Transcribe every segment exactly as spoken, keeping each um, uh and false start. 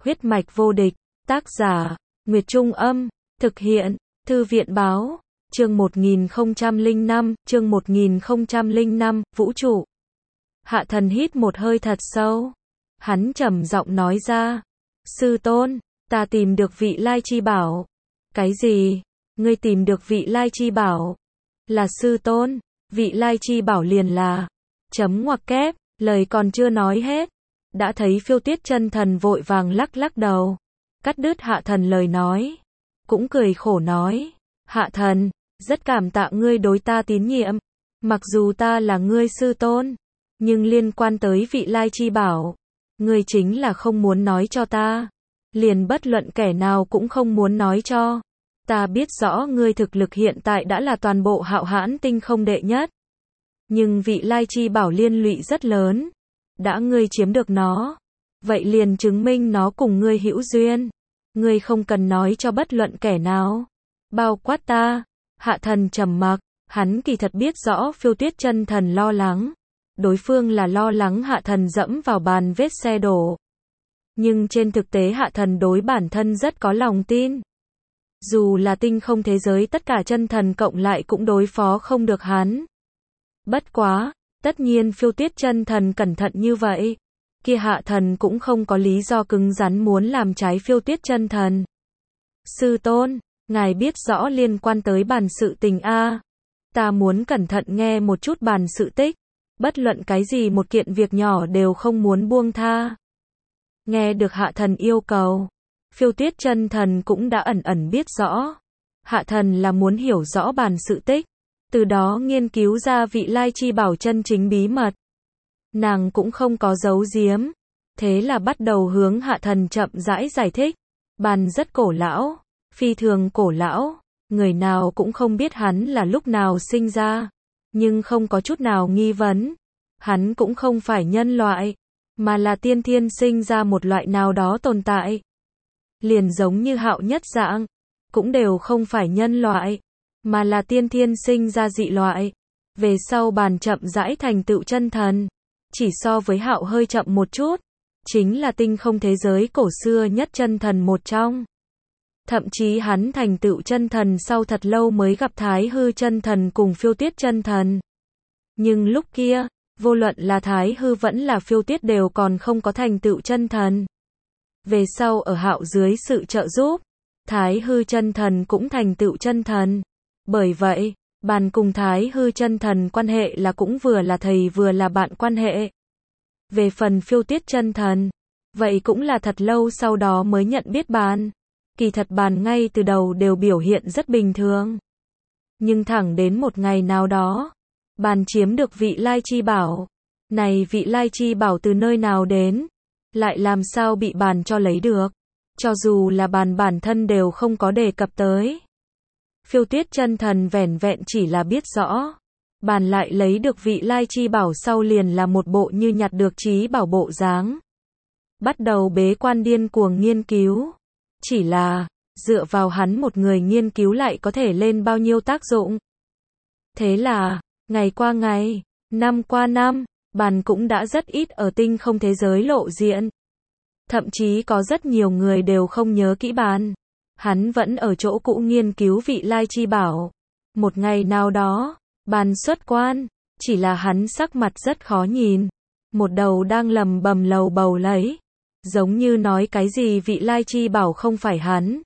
Huyết mạch vô địch, tác giả, Nguyệt Trung Âm, thực hiện, Thư viện Báo, chương một nghìn không trăm lẻ năm, chương một nghìn không trăm lẻ năm, vũ trụ. Hạ Thần hít một hơi thật sâu. Hắn trầm giọng nói ra, sư tôn, ta tìm được vị lai chi bảo. Cái gì? Ngươi tìm được vị lai chi bảo? Là sư tôn, vị lai chi bảo liền là, chấm ngoặc kép, lời còn chưa nói hết. Đã thấy Phiêu Tuyết chân thần vội vàng lắc lắc đầu, cắt đứt Hạ Thần lời nói. Cũng cười khổ nói, Hạ Thần, rất cảm tạ ngươi đối ta tín nhiệm. Mặc dù ta là ngươi sư tôn, nhưng liên quan tới vị lai chi bảo, ngươi chính là không muốn nói cho ta. Liền bất luận kẻ nào cũng không muốn nói cho. Ta biết rõ ngươi thực lực hiện tại đã là toàn bộ Hạo Hãn tinh không đệ nhất. Nhưng vị lai chi bảo liên lụy rất lớn. Đã ngươi chiếm được nó, vậy liền chứng minh nó cùng ngươi hữu duyên. Ngươi không cần nói cho bất luận kẻ nào, bao quát ta. Hạ Thần trầm mặc, hắn kỳ thật biết rõ Phiêu Tuyết chân thần lo lắng. Đối phương là lo lắng Hạ Thần dẫm vào bàn vết xe đổ. Nhưng trên thực tế Hạ Thần đối bản thân rất có lòng tin. Dù là tinh không thế giới tất cả chân thần cộng lại cũng đối phó không được hắn. Bất quá, tất nhiên Phiêu Tuyết chân thần cẩn thận như vậy, kia Hạ Thần cũng không có lý do cứng rắn muốn làm trái Phiêu Tuyết chân thần. Sư tôn, ngài biết rõ liên quan tới bàn sự tình a. Ta muốn cẩn thận nghe một chút bàn sự tích, bất luận cái gì một kiện việc nhỏ đều không muốn buông tha. Nghe được Hạ Thần yêu cầu, Phiêu Tuyết chân thần cũng đã ẩn ẩn biết rõ. Hạ Thần là muốn hiểu rõ bàn sự tích, từ đó nghiên cứu ra vị lai chi bảo chân chính bí mật. Nàng cũng không có giấu giếm, thế là bắt đầu hướng Hạ Thần chậm rãi giải thích. Bàn rất cổ lão, phi thường cổ lão, người nào cũng không biết hắn là lúc nào sinh ra, nhưng không có chút nào nghi vấn, hắn cũng không phải nhân loại, mà là tiên thiên sinh ra một loại nào đó tồn tại. Liền giống như Hạo Nhất Dạng, cũng đều không phải nhân loại, mà là tiên thiên sinh ra dị loại. Về sau bàn chậm rãi thành tựu chân thần, chỉ so với Hạo hơi chậm một chút, chính là tinh không thế giới cổ xưa nhất chân thần một trong. Thậm chí hắn thành tựu chân thần sau thật lâu mới gặp Thái Hư chân thần cùng Phiêu Tuyết chân thần. Nhưng lúc kia, vô luận là Thái Hư vẫn là Phiêu Tuyết đều còn không có thành tựu chân thần. Về sau ở Hạo dưới sự trợ giúp, Thái Hư chân thần cũng thành tựu chân thần. Bởi vậy, bàn cùng Thái Hư chân thần quan hệ là cũng vừa là thầy vừa là bạn quan hệ. Về phần Phiêu Tuyết chân thần, vậy cũng là thật lâu sau đó mới nhận biết bàn. Kỳ thật bàn ngay từ đầu đều biểu hiện rất bình thường. Nhưng thẳng đến một ngày nào đó, bàn chiếm được vị lai chi bảo. Này vị lai chi bảo từ nơi nào đến? Lại làm sao bị bàn cho lấy được? Cho dù là bàn bản thân đều không có đề cập tới. Phiêu Tuyết chân thần vẻn vẹn chỉ là biết rõ. Bàn lại lấy được vị lai chi bảo sau liền là một bộ như nhặt được trí bảo bộ dáng. Bắt đầu bế quan điên cuồng nghiên cứu. Chỉ là, dựa vào hắn một người nghiên cứu lại có thể lên bao nhiêu tác dụng. Thế là, ngày qua ngày, năm qua năm, bàn cũng đã rất ít ở tinh không thế giới lộ diện. Thậm chí có rất nhiều người đều không nhớ kỹ bàn. Hắn vẫn ở chỗ cũ nghiên cứu vị lai chi bảo. Một ngày nào đó, bàn xuất quan, chỉ là hắn sắc mặt rất khó nhìn. Một đầu đang lầm bầm lầu bầu lấy. Giống như nói cái gì vị lai chi bảo không phải hắn.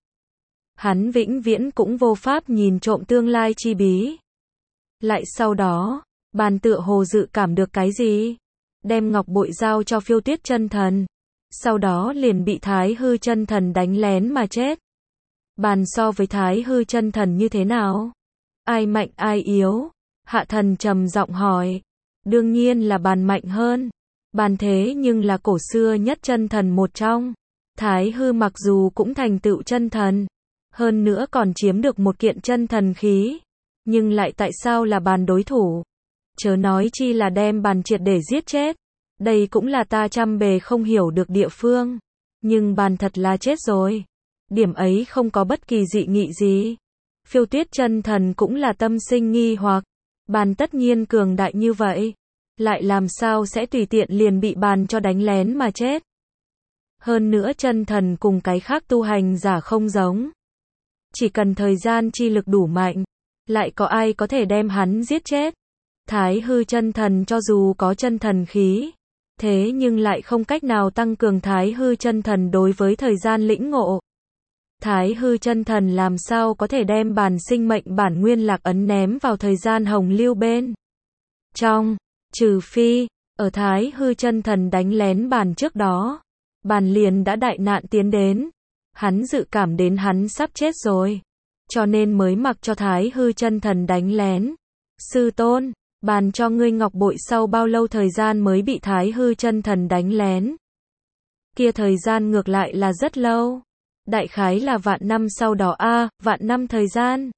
Hắn vĩnh viễn cũng vô pháp nhìn trộm tương lai chi bí. Lại sau đó, bàn tựa hồ dự cảm được cái gì, đem ngọc bội giao cho Phiêu Tuyết chân thần. Sau đó liền bị Thái Hư chân thần đánh lén mà chết. Bàn so với Thái Hư chân thần như thế nào? Ai mạnh ai yếu? Hạ Thần trầm giọng hỏi. Đương nhiên là bàn mạnh hơn. Bàn thế nhưng là cổ xưa nhất chân thần một trong. Thái Hư mặc dù cũng thành tựu chân thần, hơn nữa còn chiếm được một kiện chân thần khí, nhưng lại tại sao là bàn đối thủ? Chớ nói chi là đem bàn triệt để giết chết. Đây cũng là ta trăm bề không hiểu được địa phương. Nhưng bàn thật là chết rồi. Điểm ấy không có bất kỳ dị nghị gì. Phiêu Tuyết chân thần cũng là tâm sinh nghi hoặc. Bàn tất nhiên cường đại như vậy, lại làm sao sẽ tùy tiện liền bị bàn cho đánh lén mà chết? Hơn nữa chân thần cùng cái khác tu hành giả không giống. Chỉ cần thời gian chi lực đủ mạnh, lại có ai có thể đem hắn giết chết. Thái hư chân thần cho dù có chân thần khí, thế nhưng lại không cách nào tăng cường thái hư chân thần đối với thời gian lĩnh ngộ. Thái hư chân thần làm sao có thể đem bản sinh mệnh bản nguyên lạc ấn ném vào thời gian hồng lưu bên trong, trừ phi, ở thái hư chân thần đánh lén bàn trước đó, bàn liền đã đại nạn tiến đến, hắn dự cảm đến hắn sắp chết rồi, cho nên mới mặc cho thái hư chân thần đánh lén. Sư tôn, bàn cho ngươi ngọc bội sau bao lâu thời gian mới bị thái hư chân thần đánh lén? Kia thời gian ngược lại là rất lâu. Đại khái là vạn năm sau đó a, à, vạn năm thời gian.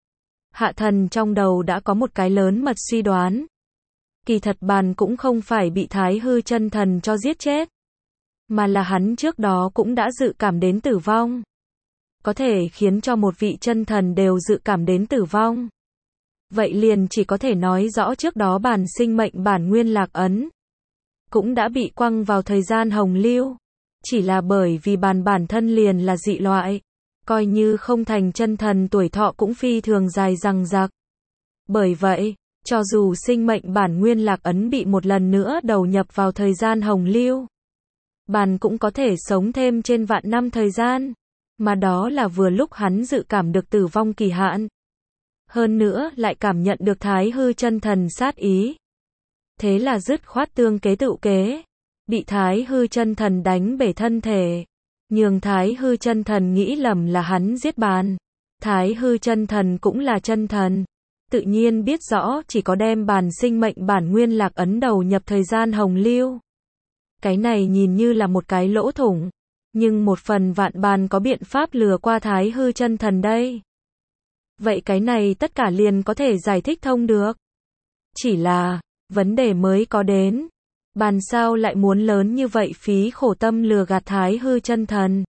Hạ thần trong đầu đã có một cái lớn mật suy đoán. Kỳ thật bàn cũng không phải bị thái hư chân thần cho giết chết, mà là hắn trước đó cũng đã dự cảm đến tử vong. Có thể khiến cho một vị chân thần đều dự cảm đến tử vong. Vậy liền chỉ có thể nói rõ trước đó bản sinh mệnh bản nguyên lạc ấn cũng đã bị quăng vào thời gian hồng lưu. Chỉ là bởi vì bàn bản thân liền là dị loại, coi như không thành chân thần tuổi thọ cũng phi thường dài dằng dặc. Bởi vậy, cho dù sinh mệnh bản nguyên lạc ấn bị một lần nữa đầu nhập vào thời gian hồng lưu, bàn cũng có thể sống thêm trên vạn năm thời gian, mà đó là vừa lúc hắn dự cảm được tử vong kỳ hạn. Hơn nữa lại cảm nhận được thái hư chân thần sát ý. Thế là dứt khoát tương kế tự kế. Bị thái hư chân thần đánh bể thân thể, nhường thái hư chân thần nghĩ lầm là hắn giết bàn. Thái hư chân thần cũng là chân thần, tự nhiên biết rõ chỉ có đem bàn sinh mệnh bản nguyên lạc ấn đầu nhập thời gian hồng lưu. Cái này nhìn như là một cái lỗ thủng, nhưng một phần vạn bàn có biện pháp lừa qua thái hư chân thần đây. Vậy cái này tất cả liền có thể giải thích thông được. Chỉ là, vấn đề mới có đến. Bàn sao lại muốn lớn như vậy phí khổ tâm lừa gạt thái hư chân thần.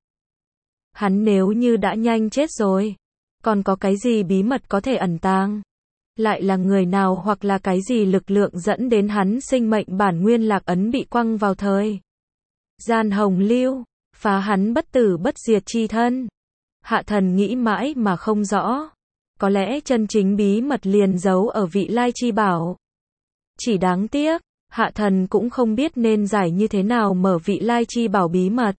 Hắn nếu như đã nhanh chết rồi, còn có cái gì bí mật có thể ẩn tàng? Lại là người nào hoặc là cái gì lực lượng dẫn đến hắn sinh mệnh bản nguyên lạc ấn bị quăng vào thời gian hồng lưu, phá hắn bất tử bất diệt chi thân? Hạ thần nghĩ mãi mà không rõ. Có lẽ chân chính bí mật liền giấu ở vị lai chi bảo. Chỉ đáng tiếc, hạ thần cũng không biết nên giải như thế nào mở vị lai chi bảo bí mật.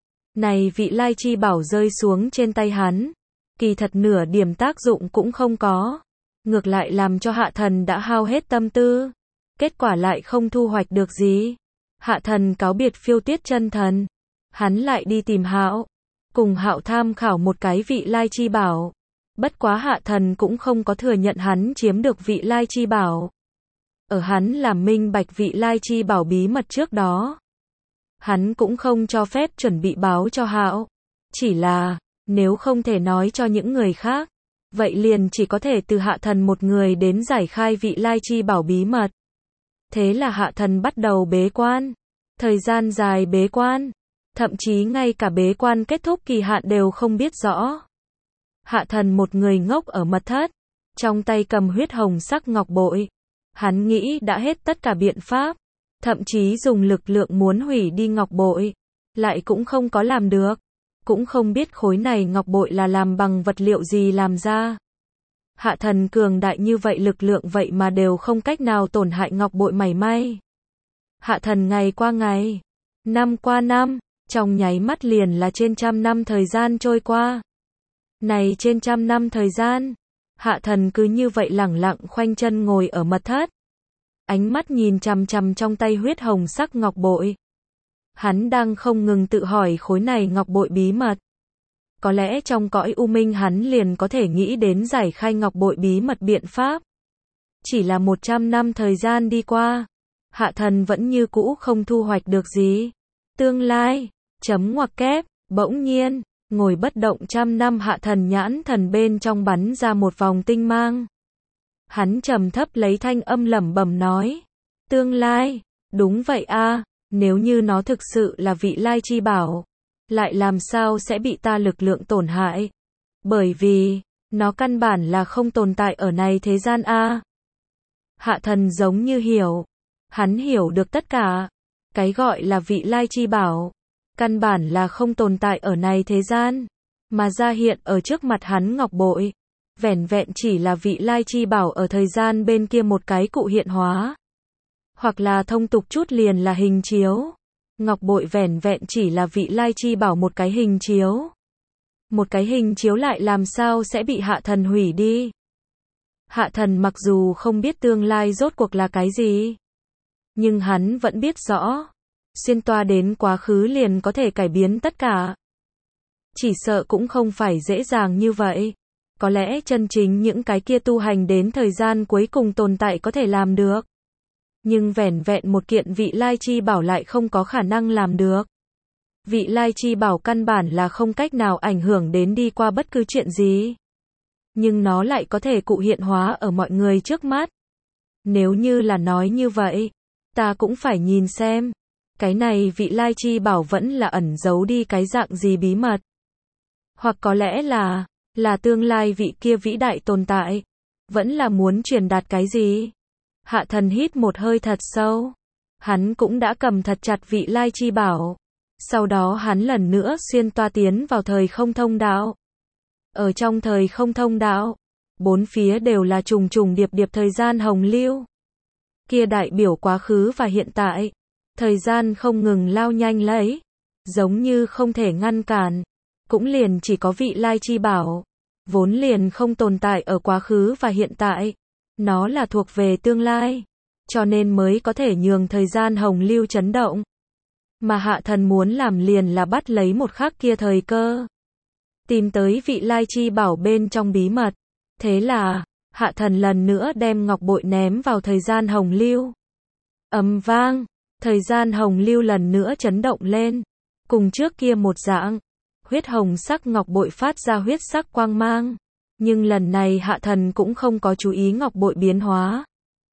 Này vị lai chi bảo rơi xuống trên tay hắn, kỳ thật nửa điểm tác dụng cũng không có. Ngược lại làm cho hạ thần đã hao hết tâm tư. Kết quả lại không thu hoạch được gì. Hạ thần cáo biệt Phiêu Tuyết chân thần. Hắn lại đi tìm Hạo. Cùng Hạo tham khảo một cái vị lai chi bảo. Bất quá hạ thần cũng không có thừa nhận hắn chiếm được vị lai chi bảo. Ở hắn làm minh bạch vị lai chi bảo bí mật trước đó, hắn cũng không cho phép chuẩn bị báo cho Hạo. Chỉ là, nếu không thể nói cho những người khác, vậy liền chỉ có thể từ hạ thần một người đến giải khai vị lai chi bảo bí mật. Thế là hạ thần bắt đầu bế quan. Thời gian dài bế quan, thậm chí ngay cả bế quan kết thúc kỳ hạn đều không biết rõ. Hạ thần một người ngốc ở mật thất, trong tay cầm huyết hồng sắc ngọc bội. Hắn nghĩ đã hết tất cả biện pháp, thậm chí dùng lực lượng muốn hủy đi ngọc bội, lại cũng không có làm được. Cũng không biết khối này ngọc bội là làm bằng vật liệu gì làm ra. Hạ thần cường đại như vậy lực lượng vậy mà đều không cách nào tổn hại ngọc bội mảy may. Hạ thần ngày qua ngày, năm qua năm, trong nháy mắt liền là trên trăm năm thời gian trôi qua. Này trên trăm năm thời gian, hạ thần cứ như vậy lẳng lặng khoanh chân ngồi ở mật thất. Ánh mắt nhìn chằm chằm trong tay huyết hồng sắc ngọc bội. Hắn đang không ngừng tự hỏi khối này ngọc bội bí mật. Có lẽ trong cõi u minh hắn liền có thể nghĩ đến giải khai ngọc bội bí mật biện pháp. Chỉ là một trăm năm thời gian đi qua, hạ thần vẫn như cũ không thu hoạch được gì. Tương lai, chấm ngoặc kép, bỗng nhiên, ngồi bất động trăm năm hạ thần nhãn thần bên trong bắn ra một vòng tinh mang. Hắn trầm thấp lấy thanh âm lẩm bẩm nói. Tương lai, đúng vậy a, nếu như nó thực sự là vị lai chi bảo, lại làm sao sẽ bị ta lực lượng tổn hại? Bởi vì, nó căn bản là không tồn tại ở này thế gian a. Hạ thần giống như hiểu. Hắn hiểu được tất cả. Cái gọi là vị lai chi bảo, căn bản là không tồn tại ở này thế gian, mà ra hiện ở trước mặt hắn ngọc bội, vẻn vẹn chỉ là vị lai chi bảo ở thời gian bên kia một cái cụ hiện hóa. Hoặc là thông tục chút liền là hình chiếu. Ngọc bội vẻn vẹn chỉ là vị lai chi bảo một cái hình chiếu. Một cái hình chiếu lại làm sao sẽ bị hạ thần hủy đi. Hạ thần mặc dù không biết tương lai rốt cuộc là cái gì, nhưng hắn vẫn biết rõ, xuyên toa đến quá khứ liền có thể cải biến tất cả. Chỉ sợ cũng không phải dễ dàng như vậy. Có lẽ chân chính những cái kia tu hành đến thời gian cuối cùng tồn tại có thể làm được. Nhưng vẻn vẹn một kiện vị lai chi bảo lại không có khả năng làm được. Vị lai chi bảo căn bản là không cách nào ảnh hưởng đến đi qua bất cứ chuyện gì. Nhưng nó lại có thể cụ hiện hóa ở mọi người trước mắt. Nếu như là nói như vậy, ta cũng phải nhìn xem. Cái này vị lai chi bảo vẫn là ẩn giấu đi cái dạng gì bí mật. Hoặc có lẽ là, là tương lai vị kia vĩ đại tồn tại. Vẫn là muốn truyền đạt cái gì. Hạ thần hít một hơi thật sâu. Hắn cũng đã cầm thật chặt vị lai chi bảo. Sau đó hắn lần nữa xuyên toa tiến vào thời không thông đạo. Ở trong thời không thông đạo, bốn phía đều là trùng trùng điệp điệp thời gian hồng lưu. Kia đại biểu quá khứ và hiện tại. Thời gian không ngừng lao nhanh lấy. Giống như không thể ngăn cản. Cũng liền chỉ có vị lai chi bảo. Vốn liền không tồn tại ở quá khứ và hiện tại. Nó là thuộc về tương lai. Cho nên mới có thể nhường thời gian hồng lưu chấn động. Mà hạ thần muốn làm liền là bắt lấy một khắc kia thời cơ. Tìm tới vị lai chi bảo bên trong bí mật. Thế là, hạ thần lần nữa đem ngọc bội ném vào thời gian hồng lưu. Ầm vang, thời gian hồng lưu lần nữa chấn động lên. Cùng trước kia một dạng, huyết hồng sắc ngọc bội phát ra huyết sắc quang mang. Nhưng lần này hạ thần cũng không có chú ý ngọc bội biến hóa.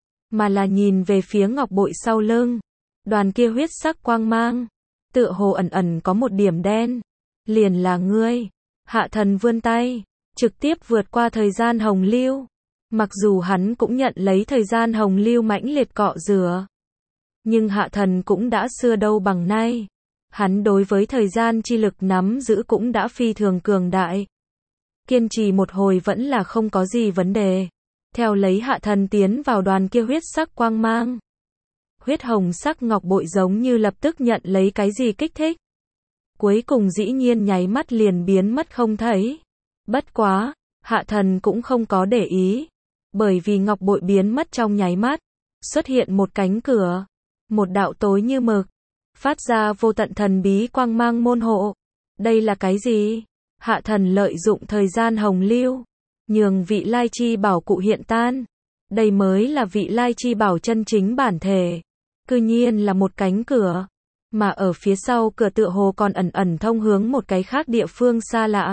Mà là nhìn về phía ngọc bội sau lưng. Đoàn kia huyết sắc quang mang. Tựa hồ ẩn ẩn có một điểm đen. Liền là ngươi. Hạ thần vươn tay. Trực tiếp vượt qua thời gian hồng lưu. Mặc dù hắn cũng nhận lấy thời gian hồng lưu mãnh liệt cọ rửa. Nhưng hạ thần cũng đã xưa đâu bằng nay. Hắn đối với thời gian chi lực nắm giữ cũng đã phi thường cường đại. Kiên trì một hồi vẫn là không có gì vấn đề. Theo lấy hạ thần tiến vào đoàn kia huyết sắc quang mang. Huyết hồng sắc ngọc bội giống như lập tức nhận lấy cái gì kích thích. Cuối cùng dĩ nhiên nháy mắt liền biến mất không thấy. Bất quá, hạ thần cũng không có để ý. Bởi vì ngọc bội biến mất trong nháy mắt. Xuất hiện một cánh cửa. Một đạo tối như mực. Phát ra vô tận thần bí quang mang môn hộ. Đây là cái gì? Hạ thần lợi dụng thời gian hồng lưu. Nhường vị lai chi bảo cụ hiện tan. Đây mới là vị lai chi bảo chân chính bản thể. Cư nhiên là một cánh cửa. Mà ở phía sau cửa tựa hồ còn ẩn ẩn thông hướng một cái khác địa phương xa lạ.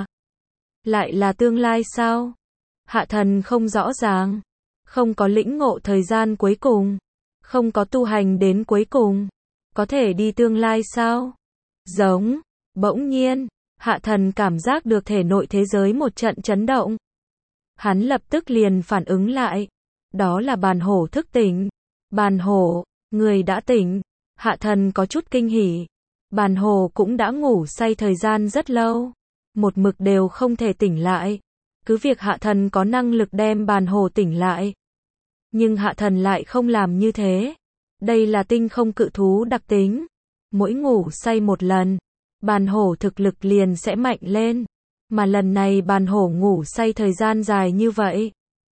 Lại là tương lai sao? Hạ thần không rõ ràng. Không có lĩnh ngộ thời gian cuối cùng. Không có tu hành đến cuối cùng. Có thể đi tương lai sao? Giống. Bỗng nhiên, hạ thần cảm giác được thể nội thế giới một trận chấn động. Hắn lập tức liền phản ứng lại. Đó là bàn hổ thức tỉnh. Bàn hổ, người đã tỉnh. Hạ thần có chút kinh hỉ. Bàn hổ cũng đã ngủ say thời gian rất lâu. Một mực đều không thể tỉnh lại. Cứ việc hạ thần có năng lực đem bàn hổ tỉnh lại. Nhưng hạ thần lại không làm như thế. Đây là tinh không cự thú đặc tính. Mỗi ngủ say một lần, bàn hổ thực lực liền sẽ mạnh lên. Mà lần này bàn hổ ngủ say thời gian dài như vậy.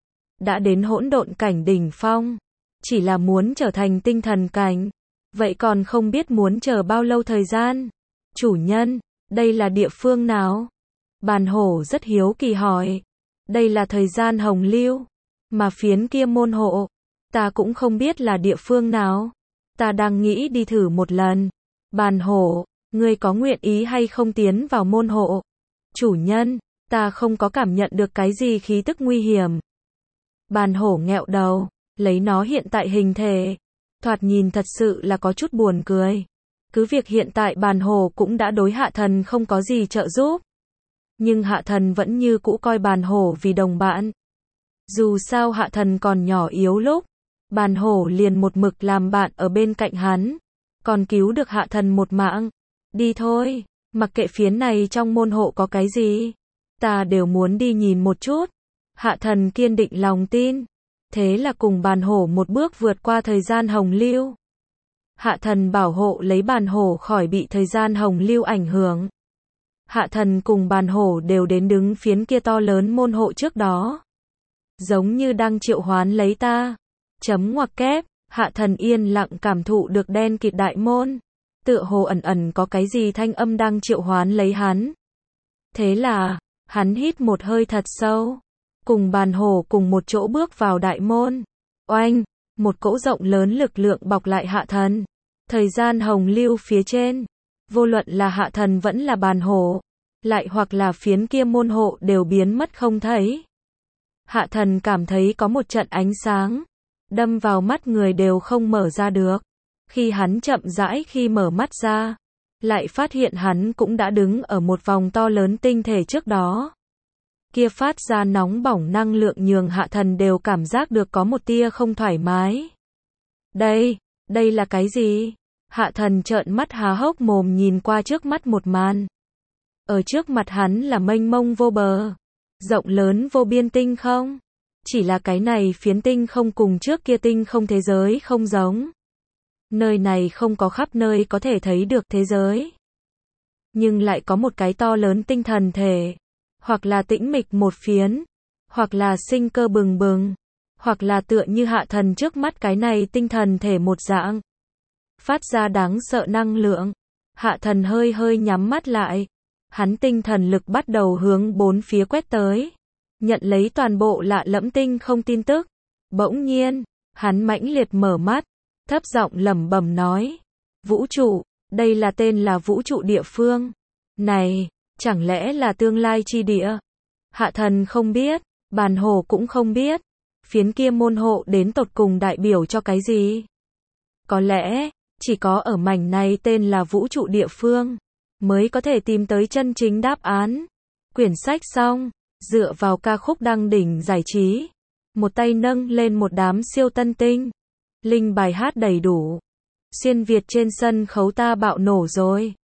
Đã đến hỗn độn cảnh đỉnh phong. Chỉ là muốn trở thành tinh thần cảnh. Vậy còn không biết muốn chờ bao lâu thời gian. Chủ nhân, đây là địa phương nào? Bàn hổ rất hiếu kỳ hỏi. Đây là thời gian hồng lưu. Mà phiến kia môn hộ. Ta cũng không biết là địa phương nào. Ta đang nghĩ đi thử một lần. Bàn hổ, ngươi có nguyện ý hay không tiến vào môn hộ? Chủ nhân, ta không có cảm nhận được cái gì khí tức nguy hiểm. Bàn hổ nghẹo đầu, lấy nó hiện tại hình thể. Thoạt nhìn thật sự là có chút buồn cười. Cứ việc hiện tại bàn hổ cũng đã đối hạ thần không có gì trợ giúp. Nhưng hạ thần vẫn như cũ coi bàn hổ vì đồng bạn. Dù sao hạ thần còn nhỏ yếu lúc. Bàn hổ liền một mực làm bạn ở bên cạnh hắn. Còn cứu được hạ thần một mạng. Đi thôi, mặc kệ phiến này trong môn hộ có cái gì, ta đều muốn đi nhìn một chút. Hạ thần kiên định lòng tin. Thế là cùng bàn hổ một bước vượt qua thời gian hồng lưu. Hạ thần bảo hộ lấy bàn hổ khỏi bị thời gian hồng lưu ảnh hưởng. Hạ thần cùng bàn hổ đều đến đứng phiến kia to lớn môn hộ trước đó. Giống như đang triệu hoán lấy ta. Chấm ngoặc kép, hạ thần yên lặng cảm thụ được đen kịt đại môn. Tựa hồ ẩn ẩn có cái gì thanh âm đang triệu hoán lấy hắn. Thế là, hắn hít một hơi thật sâu. Cùng bàn hổ cùng một chỗ bước vào đại môn. Oanh, một cỗ rộng lớn lực lượng bọc lại hạ thần. Thời gian hồng lưu phía trên. Vô luận là hạ thần vẫn là bàn hổ. Lại hoặc là phiến kia môn hộ đều biến mất không thấy. Hạ thần cảm thấy có một trận ánh sáng. Đâm vào mắt người đều không mở ra được. Khi hắn chậm rãi khi mở mắt ra. Lại phát hiện hắn cũng đã đứng ở một vòng to lớn tinh thể trước đó. Kia phát ra nóng bỏng năng lượng nhường hạ thần đều cảm giác được có một tia không thoải mái. Đây, đây là cái gì? Hạ thần trợn mắt há hốc mồm nhìn qua trước mắt một màn. Ở trước mặt hắn là mênh mông vô bờ, rộng lớn vô biên tinh không. Chỉ là cái này phiến tinh không cùng trước kia tinh không thế giới không giống. Nơi này không có khắp nơi có thể thấy được thế giới. Nhưng lại có một cái to lớn tinh thần thể. Hoặc là tĩnh mịch một phiến. Hoặc là sinh cơ bừng bừng. Hoặc là tựa như hạ thần trước mắt cái này tinh thần thể một dạng. Phát ra đáng sợ năng lượng. Hạ thần hơi hơi nhắm mắt lại. Hắn tinh thần lực bắt đầu hướng bốn phía quét tới. Nhận lấy toàn bộ lạ lẫm tinh không tin tức. Bỗng nhiên, hắn mãnh liệt mở mắt. Thấp giọng lẩm bẩm nói. Vũ trụ, đây là tên là vũ trụ địa phương. Này, chẳng lẽ là tương lai chi địa? Hạ thần không biết, bàn hổ cũng không biết. Phiến kia môn hộ đến tột cùng đại biểu cho cái gì? Có lẽ, chỉ có ở mảnh này tên là vũ trụ địa phương, mới có thể tìm tới chân chính đáp án. Quyển sách xong, dựa vào ca khúc đăng đỉnh giải trí. Một tay nâng lên một đám siêu tân tinh. Linh bài hát đầy đủ. Xuyên Việt trên sân khấu ta bạo nổ rồi.